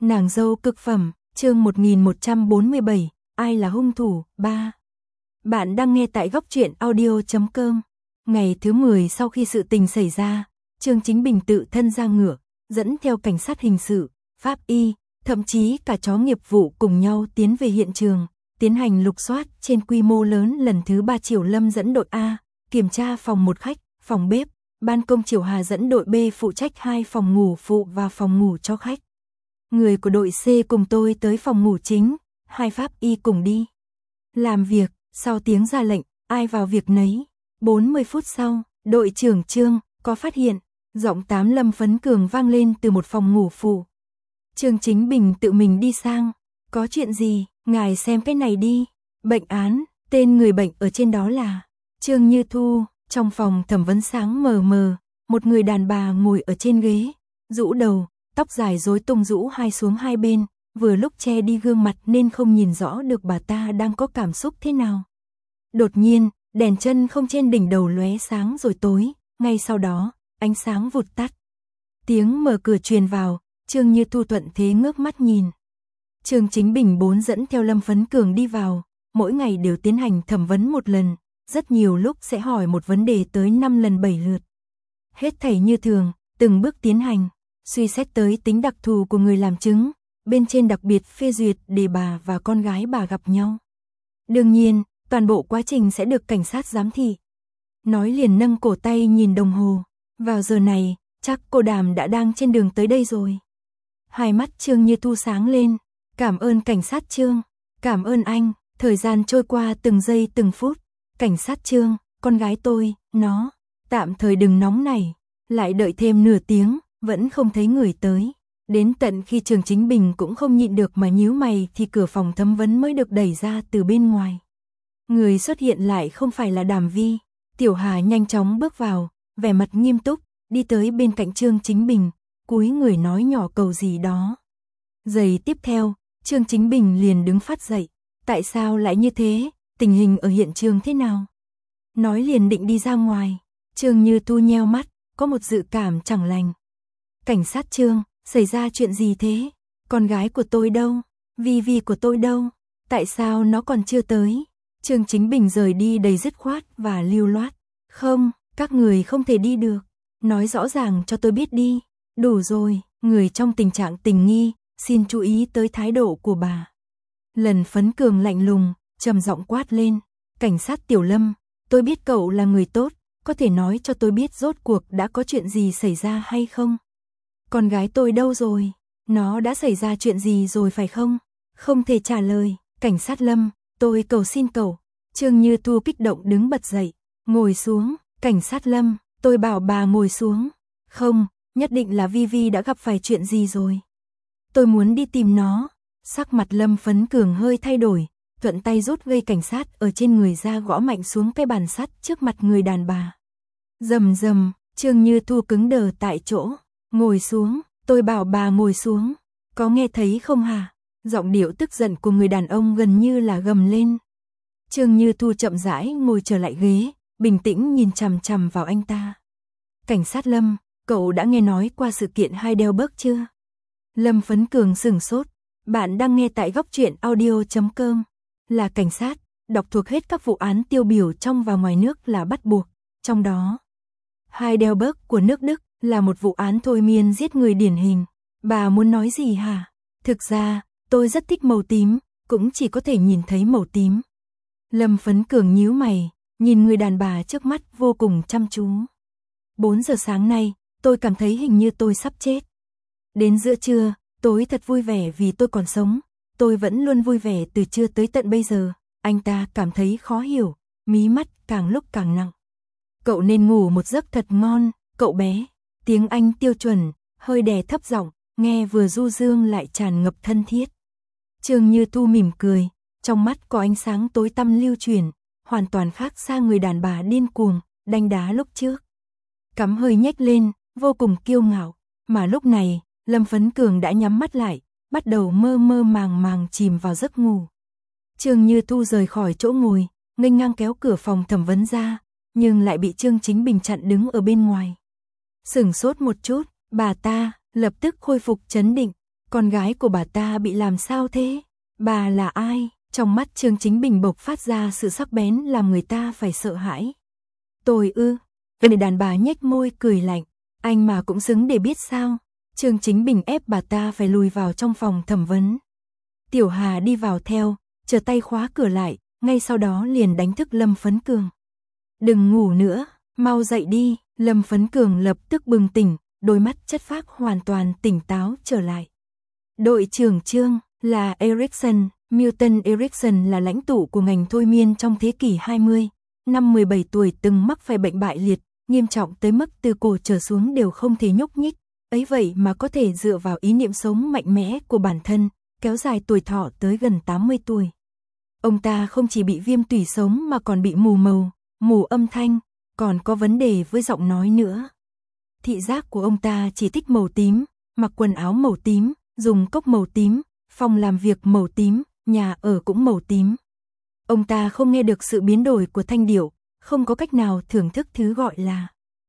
Nàng dâu cực phẩm, chương 1147, ai là hung thủ, 3. Bạn đang nghe tại góc truyện audio.com. Ngày thứ 10 sau khi sự tình xảy ra, Trương Chính Bình tự thân ra ngựa, dẫn theo cảnh sát hình sự, pháp y, thậm chí cả chó nghiệp vụ cùng nhau tiến về hiện trường, tiến hành lục soát trên quy mô lớn. Lần thứ 3 Triều Lâm dẫn đội A, kiểm tra phòng 1 khách, phòng bếp, ban công Triều Hà dẫn đội B phụ trách 2 phòng ngủ phụ và phòng ngủ cho khách. Người của đội C cùng tôi tới phòng ngủ chính, 2 pháp y cùng đi làm việc, sau tiếng ra lệnh, ai vào việc nấy. 40 phút sau, đội trưởng Trương có phát hiện, giọng 8 Lâm Phấn Cường vang lên từ một phòng ngủ phụ. Trương Chính Bình tự mình đi sang, có chuyện gì, ngài xem cái này đi. Bệnh án, tên người bệnh ở trên đó là Trương Như Thu. Trong phòng thẩm vấn sáng mờ mờ, một người đàn bà ngồi ở trên ghế, rũ đầu, tóc dài rối tung rũ xuống hai bên, vừa lúc che đi gương mặt nên không nhìn rõ được bà ta đang có cảm xúc thế nào. Đột nhiên, đèn chân không trên đỉnh đầu lóe sáng rồi tối, ngay sau đó, ánh sáng vụt tắt. Tiếng mở cửa truyền vào, Trương Như Thu thuận thế ngước mắt nhìn. Trương Chính Bình dẫn theo Lâm Phấn Cường đi vào, mỗi ngày đều tiến hành thẩm vấn một lần, rất nhiều lúc sẽ hỏi một vấn đề tới 5 lần 7 lượt. Hết thảy như thường, từng bước tiến hành, suy xét tới tính đặc thù của người làm chứng, bên trên đặc biệt phê duyệt để bà và con gái bà gặp nhau. Đương nhiên, toàn bộ quá trình sẽ được cảnh sát giám thị. Nói liền nâng cổ tay nhìn đồng hồ, vào giờ này, chắc cô Đàm đã đang trên đường tới đây rồi. Hai mắt Trương Như Thu sáng lên, cảm ơn cảnh sát Trương, cảm ơn anh. Thời gian trôi qua từng giây từng phút, cảnh sát Trương, con gái tôi, nó, tạm thời đừng nóng này, lại đợi thêm nửa tiếng, vẫn không thấy người tới. Đến tận khi Trương Chính Bình cũng không nhịn được mà nhíu mày thì cửa phòng thẩm vấn mới được đẩy ra từ bên ngoài. Người xuất hiện lại không phải là Đàm Vi. Tiểu Hà nhanh chóng bước vào, vẻ mặt nghiêm túc, đi tới bên cạnh Trương Chính Bình, cúi người nói nhỏ câu gì đó. Giây tiếp theo, Trương Chính Bình liền đứng phát dậy. Tại sao lại như thế? Tình hình ở hiện trường thế nào? Nói liền định đi ra ngoài. Trương Như Thu nheo mắt, có một dự cảm chẳng lành. Cảnh sát Trương, xảy ra chuyện gì thế? Con gái của tôi đâu? Vi của tôi đâu? Tại sao nó còn chưa tới? Trương Chính Bình rời đi đầy dứt khoát và lưu loát. Không, các người không thể đi được. Nói rõ ràng cho tôi biết đi. Đủ rồi, người trong tình trạng tình nghi, xin chú ý tới thái độ của bà. Lần Phấn Cường lạnh lùng, trầm giọng quát lên. Cảnh sát Tiểu Lâm, tôi biết cậu là người tốt, có thể nói cho tôi biết rốt cuộc đã có chuyện gì xảy ra hay không? Con gái tôi đâu rồi? Nó đã xảy ra chuyện gì rồi phải không? Không thể trả lời. Cảnh sát Lâm, tôi cầu xin cậu. Trương Như Thu kích động đứng bật dậy, ngồi xuống. Cảnh sát Lâm, tôi bảo bà ngồi xuống. Không, nhất định là Vi đã gặp phải chuyện gì rồi. Tôi muốn đi tìm nó. Sắc mặt Lâm Phấn Cường hơi thay đổi, thuận tay rút gây cảnh sát ở trên người ra gõ mạnh xuống cái bàn sắt trước mặt người đàn bà. Rầm rầm, Trương Như Thu cứng đờ tại chỗ. Ngồi xuống, tôi bảo bà ngồi xuống. Có nghe thấy không hả? Giọng điệu tức giận của người đàn ông gần như là gầm lên. Trương Như Thu chậm rãi ngồi trở lại ghế, bình tĩnh nhìn chằm chằm vào anh ta. Cảnh sát Lâm, cậu đã nghe nói qua sự kiện Heidelberg chưa? Lâm Phấn Cường sửng sốt. Bạn đang nghe tại góc truyện audio.com. Là cảnh sát, đọc thuộc hết các vụ án tiêu biểu trong và ngoài nước là bắt buộc. Trong đó, Heidelberg của nước Đức là một vụ án thôi miên giết người điển hình. Bà muốn nói gì hả? Thực ra, tôi rất thích màu tím, cũng chỉ có thể nhìn thấy màu tím. Lâm Phấn Cường nhíu mày, nhìn người đàn bà trước mắt vô cùng chăm chú. 4 giờ sáng nay, tôi cảm thấy hình như tôi sắp chết. Đến giữa trưa, tôi thật vui vẻ vì tôi còn sống. Tôi vẫn luôn vui vẻ từ trưa tới tận bây giờ. Anh ta cảm thấy khó hiểu, mí mắt càng lúc càng nặng. Cậu nên ngủ một giấc thật ngon, cậu bé. Tiếng Anh tiêu chuẩn, hơi đè thấp giọng, nghe vừa du dương lại tràn ngập thân thiết. Trương Như Thu mỉm cười, trong mắt có ánh sáng tối tăm lưu chuyển, hoàn toàn khác xa người đàn bà điên cuồng, đanh đá lúc trước. Cắm hơi nhếch lên, vô cùng kiêu ngạo, mà lúc này, Lâm Phấn Cường đã nhắm mắt lại, bắt đầu mơ mơ màng màng chìm vào giấc ngủ. Trương Như Thu rời khỏi chỗ ngồi, nghênh ngang kéo cửa phòng thẩm vấn ra, nhưng lại bị Trương Chính Bình chặn đứng ở bên ngoài. Sửng sốt một chút, bà ta lập tức khôi phục trấn định, con gái của bà ta bị làm sao thế? Bà là ai? Trong mắt Trương Chính Bình bộc phát ra sự sắc bén làm người ta phải sợ hãi. Tôi ư? Người đàn bà nhếch môi cười lạnh. Anh mà cũng xứng để biết sao? Trương Chính Bình ép bà ta phải lùi vào trong phòng thẩm vấn. Tiểu Hà đi vào theo, trở tay khóa cửa lại, ngay sau đó liền đánh thức Lâm Phấn Cường. Đừng ngủ nữa, mau dậy đi. Lâm Phấn Cường lập tức bừng tỉnh, đôi mắt chất phác hoàn toàn tỉnh táo trở lại. Đội trưởng Trương là Erickson, Milton Erickson là lãnh tụ của ngành thôi miên trong thế kỷ 20. Năm 17 tuổi từng mắc phải bệnh bại liệt, nghiêm trọng tới mức từ cổ trở xuống đều không thể nhúc nhích. Ấy vậy mà có thể dựa vào ý niệm sống mạnh mẽ của bản thân, kéo dài tuổi thọ tới gần 80 tuổi. Ông ta không chỉ bị viêm tủy sống mà còn bị mù màu, mù âm thanh, còn có vấn đề với giọng nói nữa. Thị giác của ông ta chỉ thích màu tím, mặc quần áo màu tím, dùng cốc màu tím, phòng làm việc màu tím, nhà ở cũng màu tím. Ông ta không nghe được sự biến đổi của thanh điệu, không có cách nào thưởng thức thứ gọi là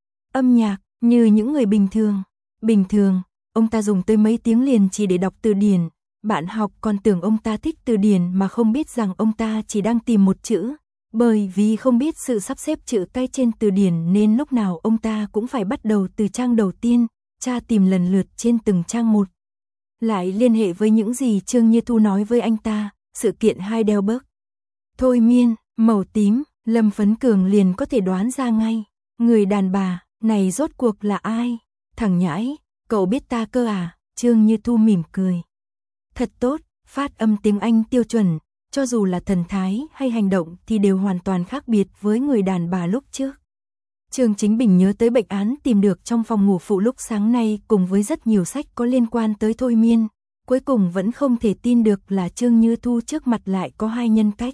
âm nhạc như những người bình thường. Bình thường, ông ta dùng tới mấy tiếng liền chỉ để đọc từ điển. Bạn học còn tưởng ông ta thích từ điển mà không biết rằng ông ta chỉ đang tìm một chữ. Bởi vì không biết sự sắp xếp chữ cái trên từ điển nên lúc nào ông ta cũng phải bắt đầu từ trang đầu tiên, tra tìm lần lượt trên từng trang một. Lại liên hệ với những gì Trương Như Thu nói với anh ta, sự kiện Heidelberg. Thôi miên, màu tím, Lâm Phấn Cường liền có thể đoán ra ngay. Người đàn bà, này rốt cuộc là ai? Thằng nhãi, cậu biết ta cơ à? Trương Như Thu mỉm cười. Thật tốt, phát âm tiếng Anh tiêu chuẩn, cho dù là thần thái hay hành động thì đều hoàn toàn khác biệt với người đàn bà lúc trước. Trương Chính Bình nhớ tới bệnh án tìm được trong phòng ngủ phụ lúc sáng nay cùng với rất nhiều sách có liên quan tới thôi miên. Cuối cùng vẫn không thể tin được là Trương Như Thu trước mặt lại có hai nhân cách.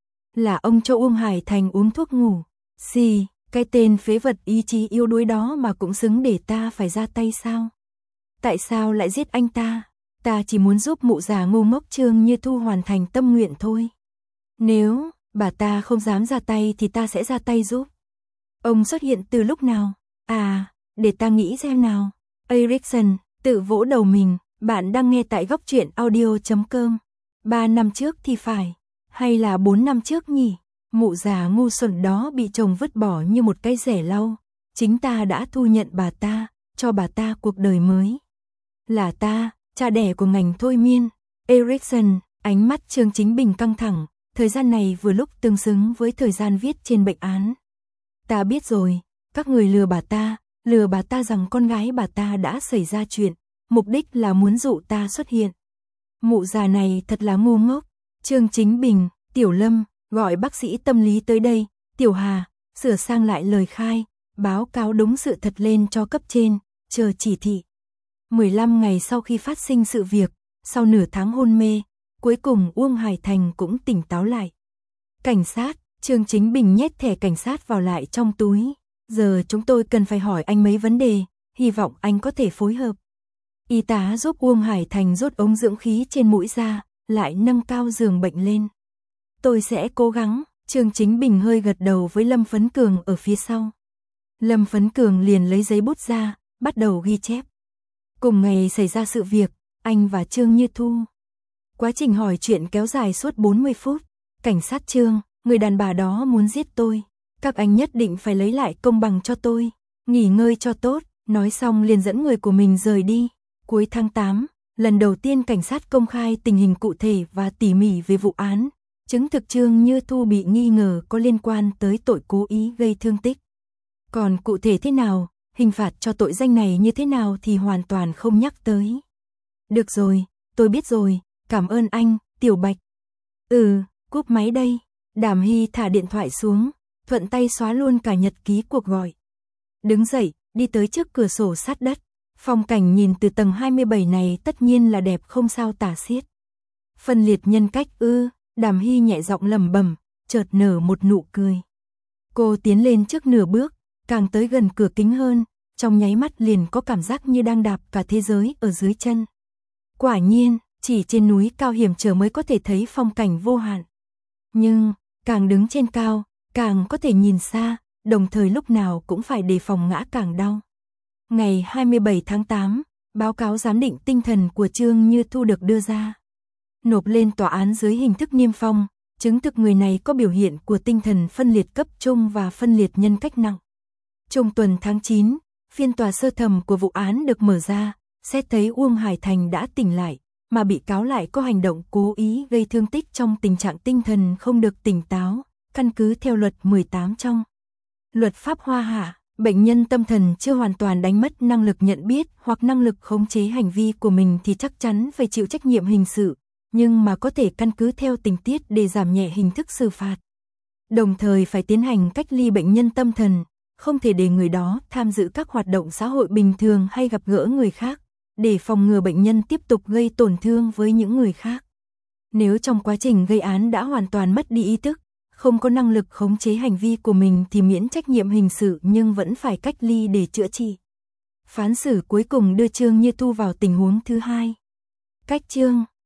Là ông cho Uông Hải Thành uống thuốc ngủ. Xì, cái tên phế vật ý chí yếu đuối đó mà cũng xứng để ta phải ra tay sao? Tại sao lại giết anh ta? Ta chỉ muốn giúp mụ già ngu ngốc Trương Như Thu hoàn thành tâm nguyện thôi. Nếu bà ta không dám ra tay thì ta sẽ ra tay giúp. Ông xuất hiện từ lúc nào? À, để ta nghĩ xem nào. Erickson tự vỗ đầu mình. Bạn đang nghe tại góc truyện audio.com. 3 năm trước thì phải. Hay là 4 năm trước nhỉ? Mụ già ngu xuẩn đó bị chồng vứt bỏ như một cái rẻ lau. Chính ta đã thu nhận bà ta, cho bà ta cuộc đời mới. Là ta, cha đẻ của ngành thôi miên. Erickson, ánh mắt Trương Chính Bình căng thẳng. Thời gian này vừa lúc tương xứng với thời gian viết trên bệnh án. Ta biết rồi, các người lừa bà ta rằng con gái bà ta đã xảy ra chuyện, mục đích là muốn dụ ta xuất hiện. Mụ già này thật là ngu ngốc. Trương Chính Bình, Tiểu Lâm, gọi bác sĩ tâm lý tới đây. Tiểu Hà, sửa sang lại lời khai, báo cáo đúng sự thật lên cho cấp trên, chờ chỉ thị. 15 ngày sau khi phát sinh sự việc, sau nửa tháng hôn mê, cuối cùng Uông Hải Thành cũng tỉnh táo lại. Cảnh sát, Trương Chính Bình nhét thẻ cảnh sát vào lại trong túi. Giờ chúng tôi cần phải hỏi anh mấy vấn đề, hy vọng anh có thể phối hợp. Y tá giúp Uông Hải Thành rút ống dưỡng khí trên mũi ra, lại nâng cao giường bệnh lên. Tôi sẽ cố gắng. Trương Chính Bình hơi gật đầu với Lâm Phấn Cường ở phía sau. Lâm Phấn Cường liền lấy giấy bút ra, bắt đầu ghi chép. Cùng ngày xảy ra sự việc, anh và Trương Như Thu. Quá trình hỏi chuyện kéo dài suốt 40 phút. Cảnh sát Trương, người đàn bà đó muốn giết tôi. Các anh nhất định phải lấy lại công bằng cho tôi. Nghỉ ngơi cho tốt. Nói xong liền dẫn người của mình rời đi. Cuối tháng 8, lần đầu tiên cảnh sát công khai tình hình cụ thể và tỉ mỉ về vụ án. Chứng thực Trương Như Thu bị nghi ngờ có liên quan tới tội cố ý gây thương tích. Còn cụ thể thế nào, hình phạt cho tội danh này như thế nào thì hoàn toàn không nhắc tới. Được rồi, tôi biết rồi, cảm ơn anh, Tiểu Bạch. Cúp máy đây. Đàm Hy thả điện thoại xuống, thuận tay xóa luôn cả nhật ký cuộc gọi. Đứng dậy, đi tới trước cửa sổ sát đất. Phong cảnh nhìn từ tầng 27 này tất nhiên là đẹp không sao tả xiết. Phân liệt nhân cách Đàm Hy nhẹ giọng lẩm bẩm, chợt nở một nụ cười. Cô tiến lên trước nửa bước, càng tới gần cửa kính hơn, trong nháy mắt liền có cảm giác như đang đạp cả thế giới ở dưới chân. Quả nhiên, chỉ trên núi cao hiểm trở mới có thể thấy phong cảnh vô hạn. Nhưng, càng đứng trên cao, càng có thể nhìn xa, đồng thời lúc nào cũng phải đề phòng ngã càng đau. Ngày 27 tháng 8, Báo cáo giám định tinh thần của Trương Như Thu được đưa ra, nộp lên tòa án dưới hình thức niêm phong, chứng thực người này có biểu hiện của tinh thần phân liệt cấp trung và phân liệt nhân cách nặng. Trung tuần tháng 9, phiên tòa sơ thẩm của vụ án được mở ra, xét thấy Uông Hải Thành đã tỉnh lại, mà bị cáo lại có hành động cố ý gây thương tích trong tình trạng tinh thần không được tỉnh táo, căn cứ theo luật 18 trong Luật pháp Hoa Hạ. Bệnh nhân tâm thần chưa hoàn toàn đánh mất năng lực nhận biết hoặc năng lực khống chế hành vi của mình thì chắc chắn phải chịu trách nhiệm hình sự, nhưng mà có thể căn cứ theo tình tiết để giảm nhẹ hình thức xử phạt. Đồng thời phải tiến hành cách ly bệnh nhân tâm thần, không thể để người đó tham dự các hoạt động xã hội bình thường hay gặp gỡ người khác, để phòng ngừa bệnh nhân tiếp tục gây tổn thương với những người khác. Nếu trong quá trình gây án đã hoàn toàn mất đi ý thức, không có năng lực khống chế hành vi của mình thì miễn trách nhiệm hình sự nhưng vẫn phải cách ly để chữa trị. Phán xử cuối cùng đưa Trương Như Thu vào tình huống thứ hai. Cách chương